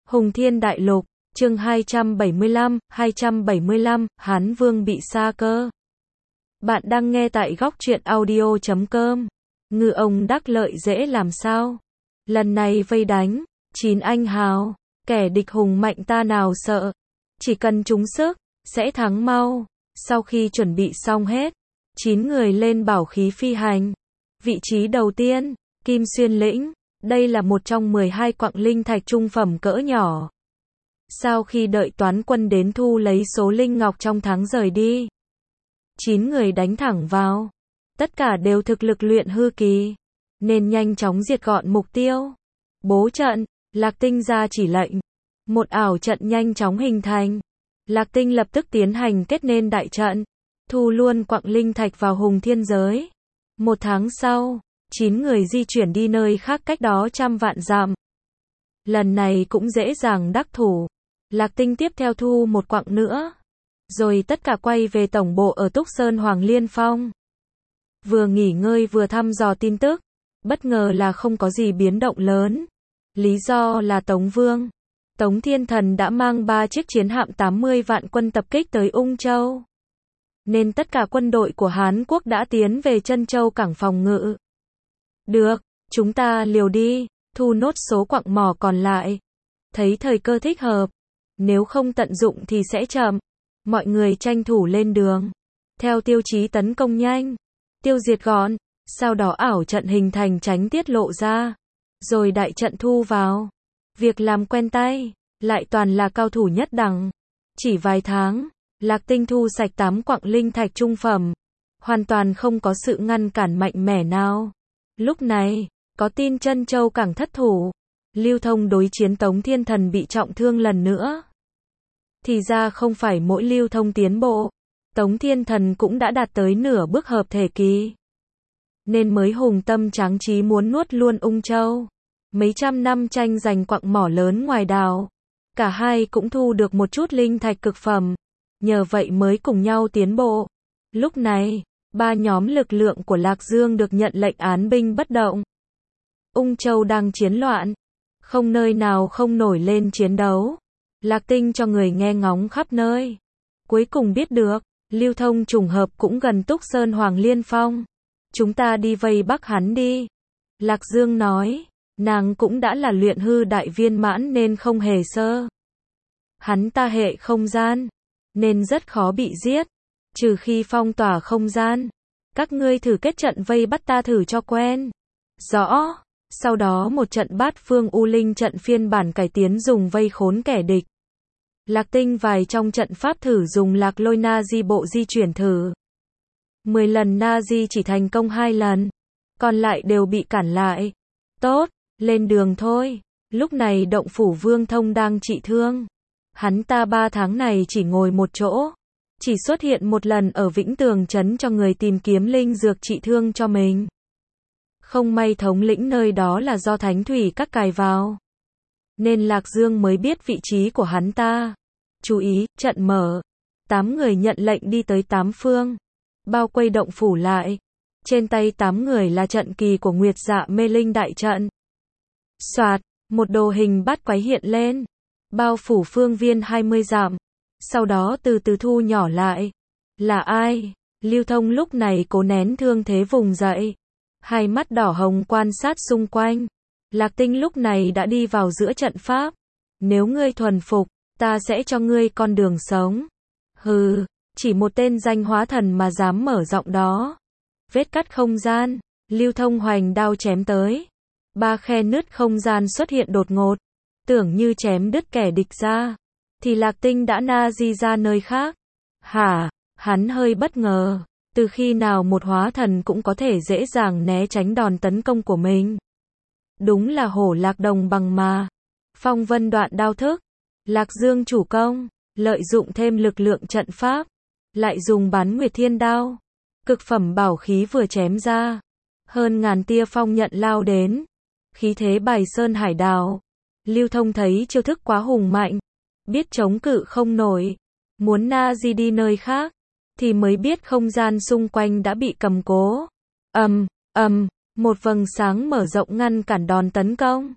Hùng Thiên Đại Lục, chương 275, Hán Vương bị sa cơ. Bạn đang nghe tại góc truyện audio.com. Ngư ông đắc lợi dễ làm sao? Lần này vây đánh, 9 anh hào, kẻ địch hùng mạnh ta nào sợ. Chỉ cần trúng sức, sẽ thắng mau. Sau khi chuẩn bị xong hết, 9 người lên bảo khí phi hành. Vị trí đầu tiên, Kim Xuyên Lĩnh. Đây là một trong 12 quặng linh thạch trung phẩm cỡ nhỏ. Sau khi đợi toán quân đến thu lấy số linh ngọc trong tháng rời đi, 9 người đánh thẳng vào. Tất cả đều thực lực luyện hư kỳ, nên nhanh chóng diệt gọn mục tiêu. Bố trận, Lạc Tinh ra chỉ lệnh. Một ảo trận nhanh chóng hình thành. Lạc Tinh lập tức tiến hành kết nên đại trận, thu luôn quặng linh thạch vào Hùng Thiên giới. Một tháng sau, 9 người di chuyển đi nơi khác cách đó trăm vạn dặm. Lần này cũng dễ dàng đắc thủ. Lạc Tinh tiếp theo thu một quặng nữa. Rồi tất cả quay về tổng bộ ở Túc Sơn Hoàng Liên Phong. Vừa nghỉ ngơi vừa thăm dò tin tức. Bất ngờ là không có gì biến động lớn. Lý do là Tống Vương, Tống Thiên Thần đã mang 3 chiếc chiến hạm 80 vạn quân tập kích tới Ung Châu. Nên tất cả quân đội của Hán Quốc đã tiến về Trân Châu cảng phòng ngự. Được, chúng ta liều đi, thu nốt số quặng mỏ còn lại. Thấy thời cơ thích hợp, nếu không tận dụng thì sẽ chậm. Mọi người tranh thủ lên đường. Theo tiêu chí tấn công nhanh, tiêu diệt gọn, sau đó ảo trận hình thành tránh tiết lộ ra. Rồi đại trận thu vào. Việc làm quen tay, lại toàn là cao thủ nhất đẳng. Chỉ vài tháng, Lạc Tinh thu sạch 8 quặng linh thạch trung phẩm. Hoàn toàn không có sự ngăn cản mạnh mẽ nào. Lúc này, có tin Trân Châu cảng thất thủ. Lưu Thông đối chiến Tống Thiên Thần bị trọng thương lần nữa. Thì ra không phải mỗi Lưu Thông tiến bộ, Tống Thiên Thần cũng đã đạt tới nửa bước hợp thể kỳ. Nên mới hùng tâm tráng trí muốn nuốt luôn Ung Châu. Mấy trăm năm tranh giành quặng mỏ lớn ngoài đảo. Cả hai cũng thu được một chút linh thạch cực phẩm. Nhờ vậy mới cùng nhau tiến bộ. Lúc này, 3 nhóm lực lượng của Lạc Dương được nhận lệnh án binh bất động. Ung Châu đang chiến loạn, không nơi nào không nổi lên chiến đấu. Lạc Tinh cho người nghe ngóng khắp nơi. Cuối cùng biết được, Lưu Thông trùng hợp cũng gần Túc Sơn Hoàng Liên Phong. Chúng ta đi vây bắt hắn đi. Lạc Dương nói, nàng cũng đã là luyện hư đại viên mãn nên không hề sơ. Hắn ta hệ không gian, nên rất khó bị giết. Trừ khi phong tỏa không gian. Các ngươi thử kết trận vây bắt ta thử cho quen. Rõ. Sau đó một trận bát phương U Linh trận phiên bản cải tiến dùng vây khốn kẻ địch. Lạc Tinh vài trong trận pháp thử dùng lạc lôi na di bộ di chuyển thử. 10 lần na di chỉ thành công 2 lần. Còn lại đều bị cản lại. Tốt, lên đường thôi. Lúc này động phủ Vương Thông đang trị thương. Hắn ta 3 tháng này chỉ ngồi một chỗ. Chỉ xuất hiện một lần ở Vĩnh Tường trấn cho người tìm kiếm linh dược trị thương cho mình. Không may thống lĩnh nơi đó là do Thánh Thủy các cài vào. Nên Lạc Dương mới biết vị trí của hắn ta. Chú ý, trận mở. 8 người nhận lệnh đi tới 8 phương. Bao quay động phủ lại. Trên tay 8 người là trận kỳ của Nguyệt Dạ Mê Linh đại trận. Soạt, một đồ hình bát quái hiện lên. Bao phủ phương viên 20 dặm. Sau đó từ từ thu nhỏ lại. Là ai? Lưu Thông lúc này cố nén thương thế vùng dậy. Hai mắt đỏ hồng quan sát xung quanh. Lạc Tinh lúc này đã đi vào giữa trận pháp. Nếu ngươi thuần phục, ta sẽ cho ngươi con đường sống. Hừ, chỉ một tên danh hóa thần mà dám mở rộng đó. Vết cắt không gian, Lưu Thông hoành đao chém tới. 3 khe nứt không gian xuất hiện đột ngột. Tưởng như chém đứt kẻ địch ra. Thì Lạc Tinh đã na di ra nơi khác. Hả, hắn hơi bất ngờ. Từ khi nào một hóa thần cũng có thể dễ dàng né tránh đòn tấn công của mình. Đúng là hổ lạc đồng bằng mà. Phong vân đoạn đao thức. Lạc Dương chủ công, lợi dụng thêm lực lượng trận pháp. Lại dùng bán nguyệt thiên đao. Cực phẩm bảo khí vừa chém ra. Hơn ngàn tia phong nhận lao đến. Khí thế bài sơn hải đảo. Lưu Thông thấy chiêu thức quá hùng mạnh. Biết chống cự không nổi. Muốn na di đi nơi khác. Thì mới biết không gian xung quanh đã bị cầm cố. Một vầng sáng mở rộng ngăn cản đòn tấn công.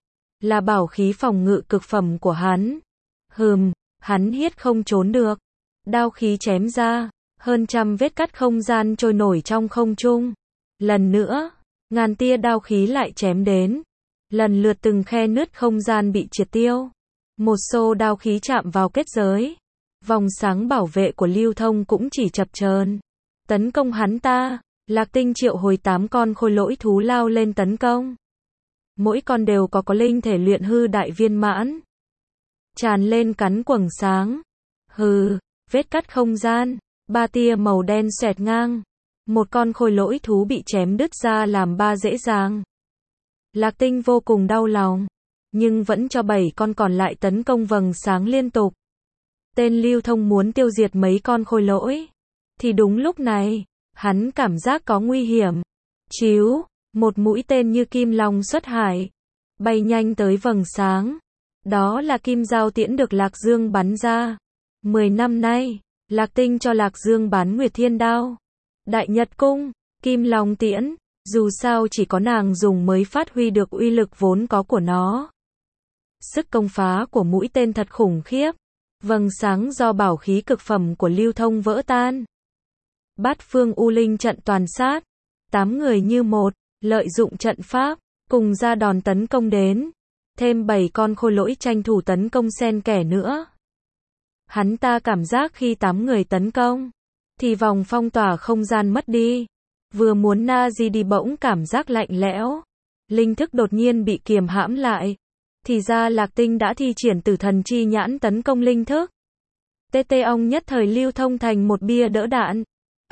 là bảo khí phòng ngự cực phẩm của hắn. Hắn hiết không trốn được. Đao khí chém ra, hơn trăm vết cắt không gian trôi nổi trong không trung. Lần nữa, ngàn tia đao khí lại chém đến. Lần lượt từng khe nứt không gian bị triệt tiêu. Một xô đao khí chạm vào kết giới. Vòng sáng bảo vệ của Lưu Thông cũng chỉ chập chờn. Tấn công hắn ta. Lạc Tinh triệu hồi 8 con khôi lỗi thú lao lên tấn công. Mỗi con đều có linh thể luyện hư đại viên mãn. Tràn lên cắn quầng sáng. Vết cắt không gian. 3 tia màu đen xoẹt ngang. Một con khôi lỗi thú bị chém đứt ra làm 3 dễ dàng. Lạc Tinh vô cùng đau lòng. Nhưng vẫn cho 7 con còn lại tấn công vầng sáng liên tục. Tên Lưu Thông muốn tiêu diệt mấy con khôi lỗi. Thì đúng lúc này, hắn cảm giác có nguy hiểm. Một mũi tên như kim long xuất hải. Bay nhanh tới vầng sáng. Đó là kim giao tiễn được Lạc Dương bắn ra. 10 năm nay, Lạc Tinh cho Lạc Dương bán Nguyệt Thiên Đao. Đại Nhật Cung, kim long tiễn. Dù sao chỉ có nàng dùng mới phát huy được uy lực vốn có của nó. Sức công phá của mũi tên thật khủng khiếp. Vầng sáng do bảo khí cực phẩm của Lưu Thông vỡ tan. Bát phương U Linh trận toàn sát. 8 người như một, lợi dụng trận pháp, cùng ra đòn tấn công đến. Thêm 7 con khôi lỗi tranh thủ tấn công xen kẽ nữa. Hắn ta cảm giác khi 8 người tấn công, thì vòng phong tỏa không gian mất đi. Vừa muốn na di đi bỗng cảm giác lạnh lẽo. Linh thức đột nhiên bị kiềm hãm lại. Thì ra Lạc Tinh đã thi triển Tử Thần Chi Nhãn tấn công linh thức. TT ong nhất thời Lưu Thông thành một bia đỡ đạn.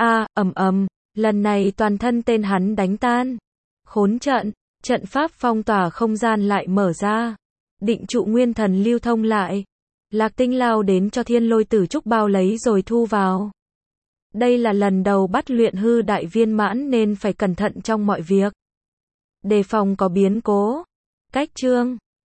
Lần này toàn thân tên hắn đánh tan. Khốn trận, trận pháp phong tỏa không gian lại mở ra. Định trụ nguyên thần Lưu Thông lại. Lạc Tinh lao đến cho Thiên Lôi Tử Trúc bao lấy rồi thu vào. Đây là lần đầu bắt luyện hư đại viên mãn nên phải cẩn thận trong mọi việc. Đề phòng có biến cố. Cách chương